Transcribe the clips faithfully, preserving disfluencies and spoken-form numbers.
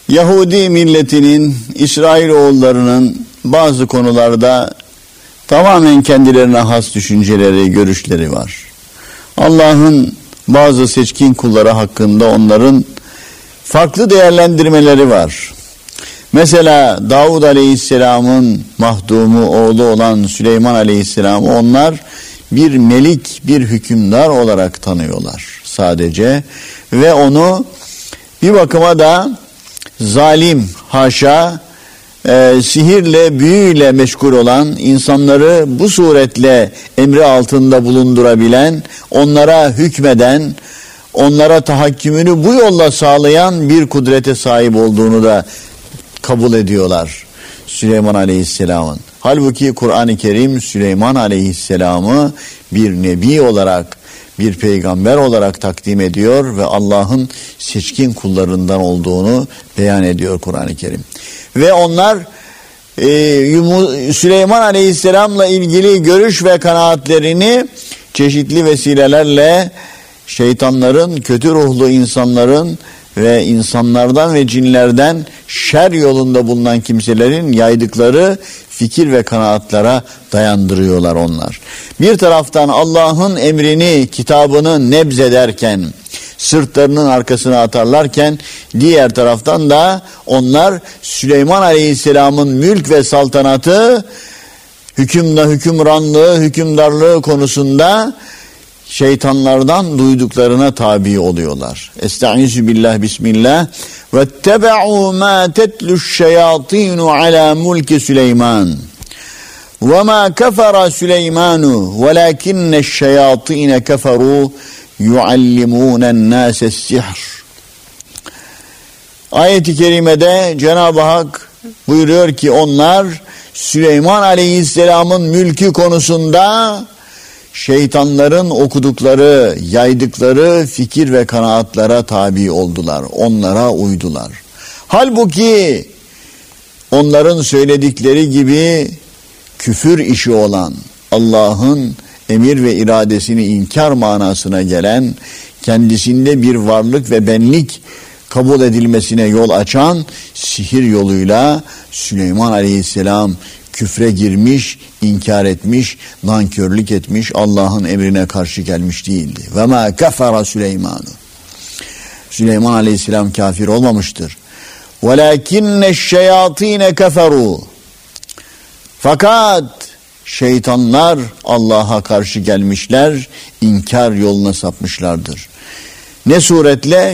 Yahudi milletinin, İsrailoğullarının bazı konularda tamamen kendilerine has düşünceleri, görüşleri var. Allah'ın bazı seçkin kulları hakkında onların farklı değerlendirmeleri var. Mesela Davud Aleyhisselam'ın mahdumu oğlu olan Süleyman Aleyhisselam'ı onlar bir melik, bir hükümdar olarak tanıyorlar sadece. Ve onu bir bakıma da zalim, haşa, e, sihirle, büyüyle meşgul olan, insanları bu suretle emri altında bulundurabilen, onlara hükmeden, onlara tahakkümünü bu yolla sağlayan bir kudrete sahip olduğunu da kabul ediyorlar Süleyman Aleyhisselam'ın. Halbuki Kur'an-ı Kerim Süleyman Aleyhisselam'ı bir nebi olarak, bir peygamber olarak takdim ediyor ve Allah'ın seçkin kullarından olduğunu beyan ediyor Kur'an-ı Kerim. Ve onlar e, Süleyman Aleyhisselam'la ilgili görüş ve kanaatlerini çeşitli vesilelerle şeytanların, kötü ruhlu insanların ve insanlardan ve cinlerden şer yolunda bulunan kimselerin yaydıkları fikir ve kanaatlara dayandırıyorlar onlar. Bir taraftan Allah'ın emrini, kitabını nebzederken, sırtlarının arkasına atarlarken, diğer taraftan da onlar Süleyman Aleyhisselam'ın mülk ve saltanatı, hükümle hükümranlığı, hükümdarlığı konusunda şeytanlardan duyduklarına tabi oluyorlar. Estaizu billah, bismillah. Vettebe'u ma tetlu'ş-şeyatînu alâ mulki Süleyman. Ve ma kefere Süleymanu velâkinne'ş-şeyatîne keferû yuallimûne'n-nâse's-sihr. Ayet-i kerimede Cenab-ı Hak buyuruyor ki onlar Süleyman Aleyhisselam'ın mülkü konusunda şeytanların okudukları, yaydıkları fikir ve kanaatlara tabi oldular. Onlara uydular. Halbuki onların söyledikleri gibi küfür işi olan, Allah'ın emir ve iradesini inkar manasına gelen, kendisinde bir varlık ve benlik kabul edilmesine yol açan sihir yoluyla Süleyman Aleyhisselam küfre girmiş, inkar etmiş, nankörlük etmiş, Allah'ın emrine karşı gelmiş değildi. Ve ma kefere Süleymanu. Süleyman Aleyhisselam kafir olmamıştır. Velakinne'ş-şeyatîne keferû. Fakat şeytanlar Allah'a karşı gelmişler, inkar yoluna sapmışlardır. Ne suretle?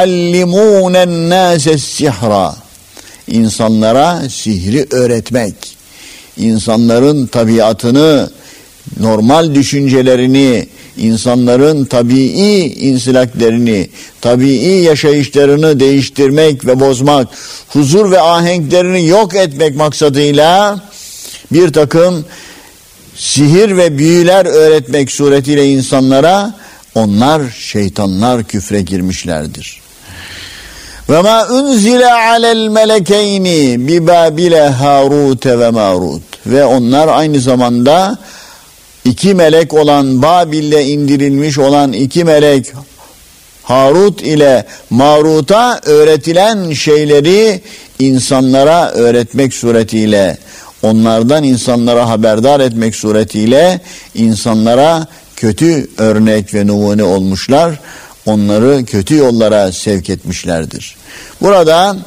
Yuallimûne'n-nâse's-sihra. İnsanlara sihri öğretmek, insanların tabiatını, normal düşüncelerini, insanların tabii insilaklerini, tabii yaşayışlarını değiştirmek ve bozmak, huzur ve ahenklerini yok etmek maksadıyla bir takım sihir ve büyüler öğretmek suretiyle insanlara, onlar şeytanlar küfre girmişlerdir. Ve ma unzile alel melekeyni bi Babile Harut ve Marut. Ve onlar aynı zamanda iki melek olan, Babil'de indirilmiş olan iki melek Harut ile Marut'a öğretilen şeyleri insanlara öğretmek suretiyle, onlardan insanlara haberdar etmek suretiyle insanlara kötü örnek ve numune olmuşlar. Onları kötü yollara sevk etmişlerdir. Burada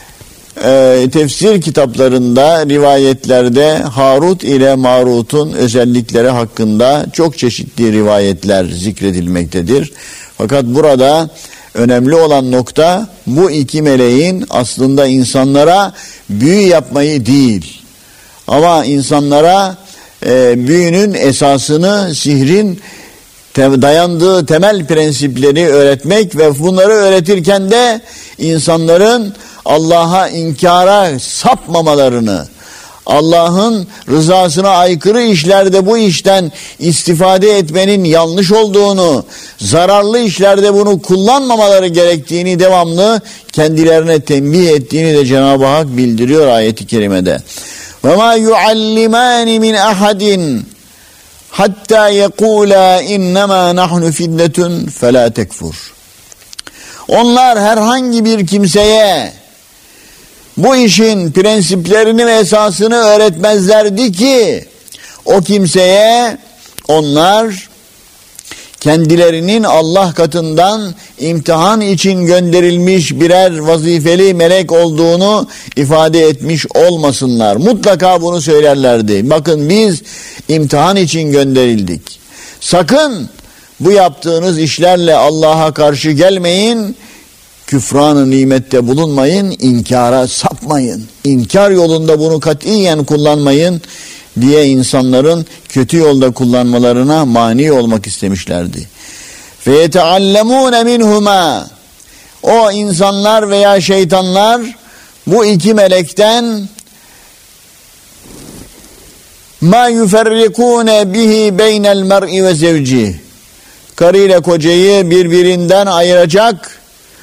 e, tefsir kitaplarında, rivayetlerde Harut ile Marut'un özellikleri hakkında çok çeşitli rivayetler zikredilmektedir. Fakat burada önemli olan nokta, bu iki meleğin aslında insanlara büyü yapmayı değil, ama insanlara e, büyünün esasını, sihrin dayandığı temel prensipleri öğretmek ve bunları öğretirken de insanların Allah'a inkara sapmamalarını, Allah'ın rızasına aykırı işlerde bu işten istifade etmenin yanlış olduğunu, zararlı işlerde bunu kullanmamaları gerektiğini devamlı kendilerine tembih ettiğini de Cenab-ı Hak bildiriyor ayet-i kerimede. وَمَا يُعَلِّمَانِ مِنْ أَحَدٍ hatta yekula innema nahnu fitnetun fela tekfur. Onlar herhangi bir kimseye bu işin prensiplerini ve esasını öğretmezlerdi ki o kimseye onlar kendilerinin Allah katından imtihan için gönderilmiş birer vazifeli melek olduğunu ifade etmiş olmasınlar. Mutlaka bunu söylerlerdi. Bakın biz imtihan için gönderildik. Sakın bu yaptığınız işlerle Allah'a karşı gelmeyin, küfran-ı nimette bulunmayın, inkara sapmayın. İnkar yolunda bunu katiyen kullanmayın diye insanların kötü yolda kullanmalarına mani olmak istemişlerdi. Ve yeteallemûne minhuma, o insanlar veya şeytanlar bu iki melekten ma yuferrikûne bihi beynel mer'i ve zevci, karı ile kocayı birbirinden ayıracak,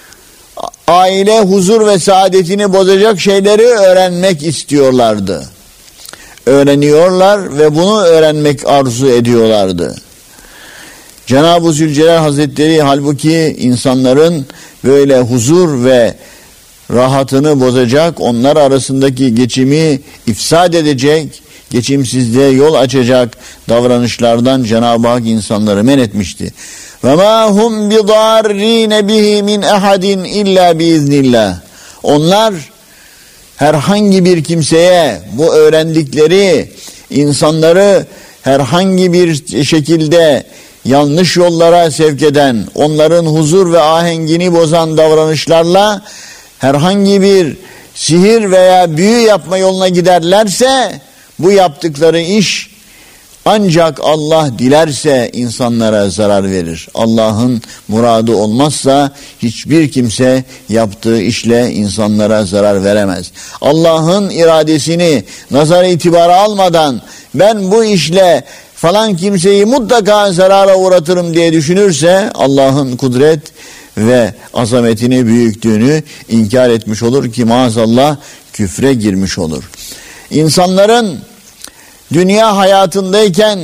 aile huzur ve saadetini bozacak şeyleri öğrenmek istiyorlardı. Öğreniyorlar ve bunu öğrenmek arzu ediyorlardı. Cenab-ı Zülcelal Hazretleri halbuki insanların böyle huzur ve rahatını bozacak, onlar arasındaki geçimi ifsad edecek, geçimsizliğe yol açacak davranışlardan Cenab-ı Hak insanları men etmişti. Ve ma hum bidarrine bihi min ahadin illa biiznillah. Onlar herhangi bir kimseye bu öğrendikleri insanları herhangi bir şekilde yanlış yollara sevk eden, onların huzur ve ahengini bozan davranışlarla herhangi bir sihir veya büyü yapma yoluna giderlerse bu yaptıkları iş ancak Allah dilerse insanlara zarar verir. Allah'ın muradı olmazsa hiçbir kimse yaptığı işle insanlara zarar veremez. Allah'ın iradesini nazar itibara almadan ben bu işle falan kimseyi mutlaka zarara uğratırım diye düşünürse Allah'ın kudret ve azametini, büyüklüğünü inkar etmiş olur ki maazallah küfre girmiş olur. İnsanların dünya hayatındayken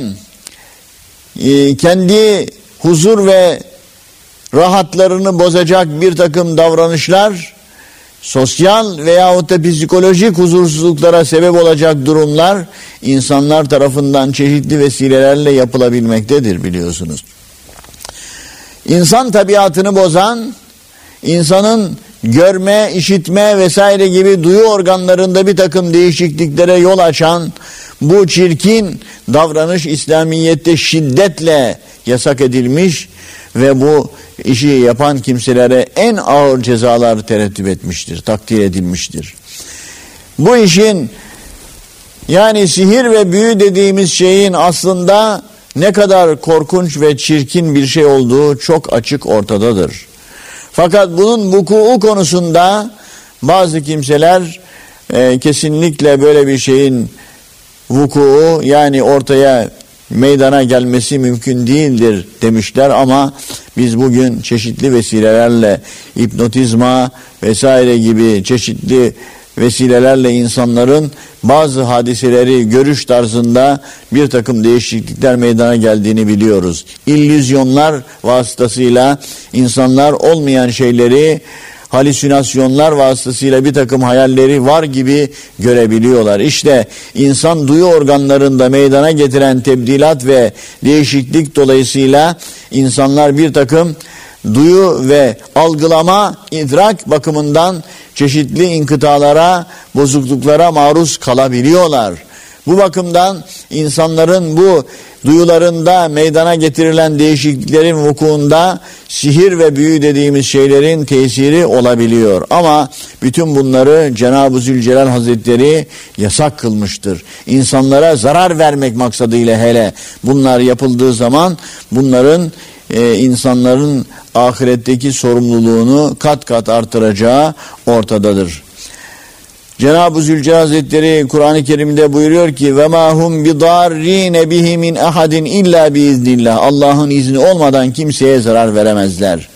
e, kendi huzur ve rahatlarını bozacak bir takım davranışlar, sosyal veyahut da psikolojik huzursuzluklara sebep olacak durumlar insanlar tarafından çeşitli vesilelerle yapılabilmektedir, biliyorsunuz. İnsan tabiatını bozan, insanın görme, işitme vesaire gibi duyu organlarında bir takım değişikliklere yol açan bu çirkin davranış İslamiyet'te şiddetle yasak edilmiş ve bu işi yapan kimselere en ağır cezalar terettüp etmiştir, takdir edilmiştir. Bu işin, yani sihir ve büyü dediğimiz şeyin aslında ne kadar korkunç ve çirkin bir şey olduğu çok açık ortadadır. Fakat bunun vuku'u konusunda bazı kimseler e, kesinlikle böyle bir şeyin vuku'u, yani ortaya meydana gelmesi mümkün değildir demişler ama biz bugün çeşitli vesilelerle hipnotizma vesaire gibi çeşitli vesilelerle insanların bazı hadiseleri görüş tarzında bir takım değişiklikler meydana geldiğini biliyoruz. İllüzyonlar vasıtasıyla insanlar olmayan şeyleri, halüsinasyonlar vasıtasıyla bir takım hayalleri var gibi görebiliyorlar. İşte insan duyu organlarında meydana getiren tebdilat ve değişiklik dolayısıyla insanlar bir takım duyu ve algılama, idrak bakımından çeşitli inkıtalara, bozukluklara maruz kalabiliyorlar. Bu bakımdan insanların bu duyularında meydana getirilen değişikliklerin vukuunda sihir ve büyü dediğimiz şeylerin tesiri olabiliyor. Ama bütün bunları Cenab-ı Zülcelal Hazretleri yasak kılmıştır. İnsanlara zarar vermek maksadıyla hele bunlar yapıldığı zaman bunların e, insanların ahiretteki sorumluluğunu kat kat artıracağı ortadadır. Cenab-ı Zülcelal Hazretleri Kur'an-ı Kerim'de buyuruyor ki ve ma hum bidarrine bihi min ahadin illa biiznillah. Allah'ın izni olmadan kimseye zarar veremezler.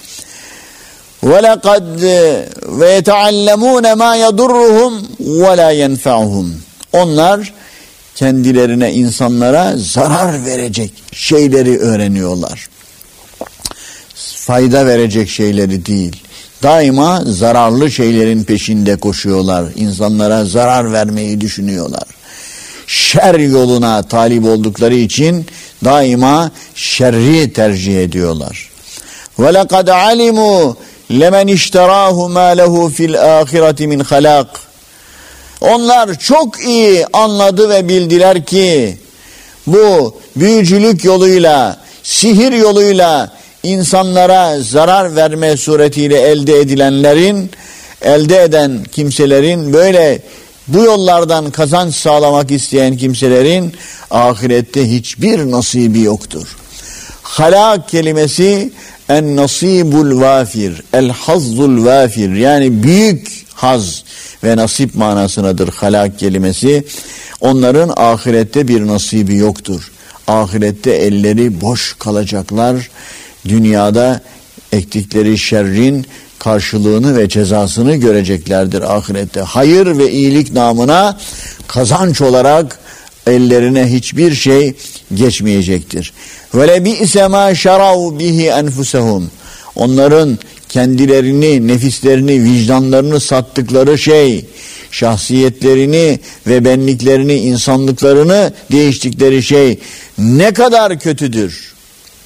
Ve lekad ve yeteallemûne ma yadurruhum ve la yenfa'uhum. Onlar kendilerine, insanlara zarar verecek şeyleri öğreniyorlar. Fayda verecek şeyleri değil. Daima zararlı şeylerin peşinde koşuyorlar. İnsanlara zarar vermeyi düşünüyorlar. Şer yoluna talip oldukları için daima şerri tercih ediyorlar. وَلَقَدْ عَلِمُوا لَمَنْ اِشْتَرَاهُ مَا لَهُ فِي الْآخِرَةِ مِنْ خَلَاقٍ. Onlar çok iyi anladı ve bildiler ki bu büyücülük yoluyla, sihir yoluyla insanlara zarar verme suretiyle elde edilenlerin, elde eden kimselerin, böyle bu yollardan kazanç sağlamak isteyen kimselerin ahirette hiçbir nasibi yoktur. Halak kelimesi en nasibul vafir, el hazzul vafir, yani büyük haz ve nasip manasınadır halak kelimesi. Onların ahirette bir nasibi yoktur. Ahirette elleri boş kalacaklar. Dünyada ektikleri şerrin karşılığını ve cezasını göreceklerdir ahirette. Hayır ve iyilik namına kazanç olarak ellerine hiçbir şey geçmeyecektir. وَلَبِئْسَ مَا شَرَوْا بِهِ أَنْفُسَهُمْ. Onların kendilerini, nefislerini, vicdanlarını sattıkları şey, şahsiyetlerini ve benliklerini, insanlıklarını değiştikleri şey ne kadar kötüdür.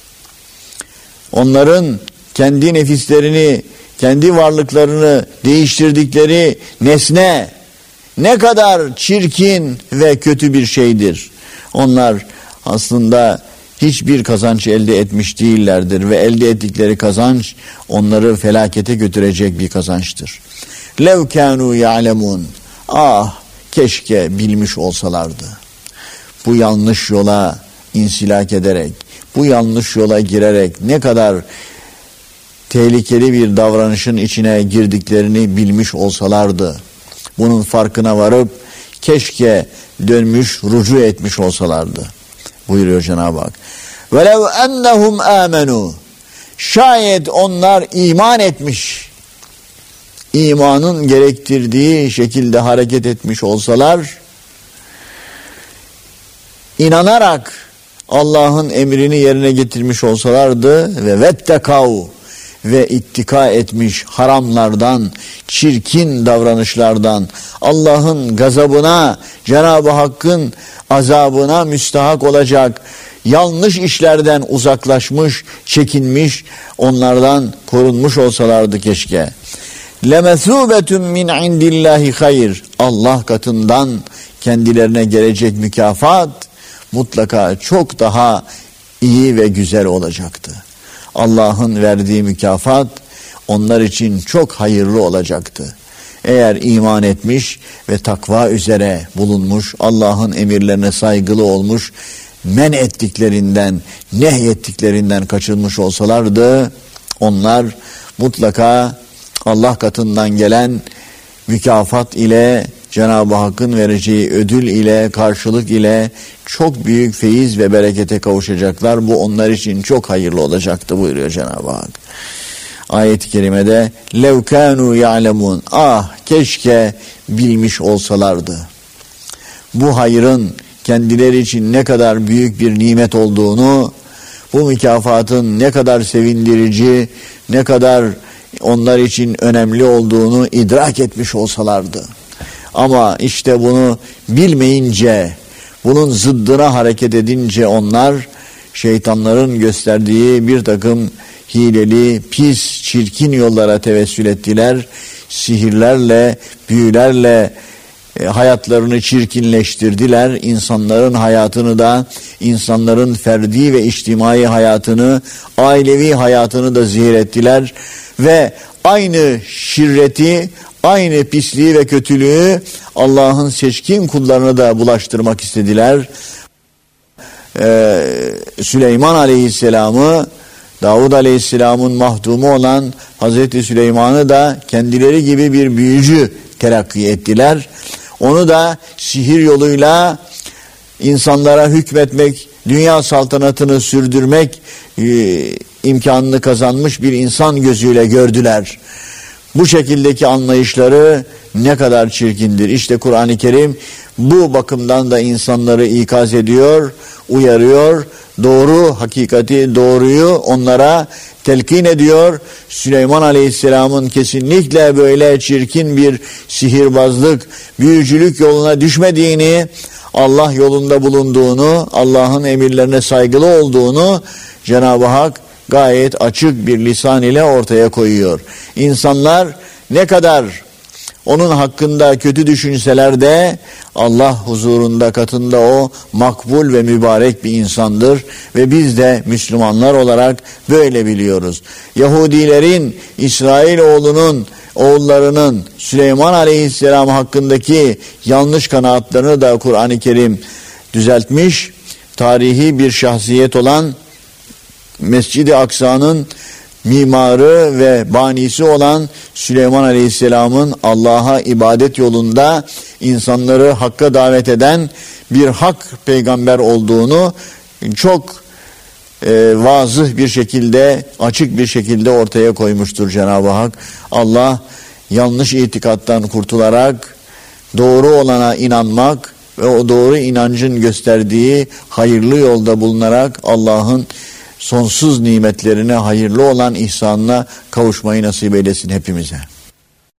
Onların kendi nefislerini, kendi varlıklarını değiştirdikleri nesne ne kadar çirkin ve kötü bir şeydir. Onlar aslında hiçbir kazanç elde etmiş değillerdir ve elde ettikleri kazanç onları felakete götürecek bir kazançtır. لَوْ كَانُوا يَعْلَمُونَ. Ah, keşke bilmiş olsalardı. Bu yanlış yola insilak ederek, bu yanlış yola girerek ne kadar tehlikeli bir davranışın içine girdiklerini bilmiş olsalardı. Bunun farkına varıp keşke dönmüş, rücu etmiş olsalardı. Buyuruyor Cenab-ı Hak. وَلَوْ أَنَّهُمْ آمَنُوا. Şayet onlar iman etmiş, imanın gerektirdiği şekilde hareket etmiş olsalar, inanarak Allah'ın emrini yerine getirmiş olsalardı ve vettekav, ve ittika etmiş haramlardan, çirkin davranışlardan, Allah'ın gazabına, Cenab-ı Hakk'ın azabına müstahak olacak yanlış işlerden uzaklaşmış, çekinmiş, onlardan korunmuş olsalardı keşke. لَمَثُوبَةٌ مِنْ عِنْدِ اللّٰهِ خَيْرٍ. Allah katından kendilerine gelecek mükafat mutlaka çok daha iyi ve güzel olacaktı. Allah'ın verdiği mükafat onlar için çok hayırlı olacaktı. Eğer iman etmiş ve takva üzere bulunmuş, Allah'ın emirlerine saygılı olmuş, men ettiklerinden, nehyettiklerinden kaçınmış olsalardı, onlar mutlaka Allah katından gelen mükafat ile, Cenab-ı Hakk'ın vereceği ödül ile, karşılık ile çok büyük feyiz ve berekete kavuşacaklar. Bu onlar için çok hayırlı olacaktı buyuruyor Cenab-ı Hak. Ayet-i kerimede lev kânû ya'lemûn. Ah, keşke bilmiş olsalardı. Bu hayrın kendileri için ne kadar büyük bir nimet olduğunu, bu mükafatın ne kadar sevindirici, ne kadar onlar için önemli olduğunu idrak etmiş olsalardı. Ama işte bunu bilmeyince, bunun zıddına hareket edince onlar şeytanların gösterdiği bir takım hileli, pis, çirkin yollara tevessül ettiler. Sihirlerle, büyülerle e, hayatlarını çirkinleştirdiler. İnsanların hayatını da, insanların ferdi ve içtimai hayatını, ailevi hayatını da zehir ettiler. Ve aynı şirreti, aynı pisliği ve kötülüğü Allah'ın seçkin kullarına da bulaştırmak istediler. Ee, Süleyman Aleyhisselam'ı, Davud Aleyhisselam'ın mahdumu olan Hazreti Süleyman'ı da kendileri gibi bir büyücü telakki ettiler. Onu da sihir yoluyla insanlara hükmetmek, dünya saltanatını sürdürmek e, imkanını kazanmış bir insan gözüyle gördüler. bu şekildeki anlayışları ne kadar çirkindir. İşte Kur'an-ı Kerim bu bakımdan da insanları ikaz ediyor, uyarıyor, doğru hakikati, doğruyu onlara telkin ediyor. Süleyman Aleyhisselam'ın kesinlikle böyle çirkin bir sihirbazlık, büyücülük yoluna düşmediğini, Allah yolunda bulunduğunu, Allah'ın emirlerine saygılı olduğunu Cenab-ı Hak gayet açık bir lisan ile ortaya koyuyor. İnsanlar ne kadar onun hakkında kötü düşünseler de Allah huzurunda, katında o makbul ve mübarek bir insandır ve biz de Müslümanlar olarak böyle biliyoruz. Yahudilerin İsrailoğlunun oğullarının Süleyman Aleyhisselam hakkındaki yanlış kanaatlarını da Kur'an-ı Kerim düzeltmiş. Tarihi bir şahsiyet olan Mescid-i Aksa'nın mimarı ve banisi olan Süleyman Aleyhisselam'ın Allah'a ibadet yolunda insanları hakka davet eden bir hak peygamber olduğunu çok e, vazıh bir şekilde, açık bir şekilde ortaya koymuştur Cenab-ı Hak. Allah yanlış itikattan kurtularak doğru olana inanmak ve o doğru inancın gösterdiği hayırlı yolda bulunarak Allah'ın sonsuz nimetlerine, hayırlı olan ihsanına kavuşmayı nasip eylesin hepimize.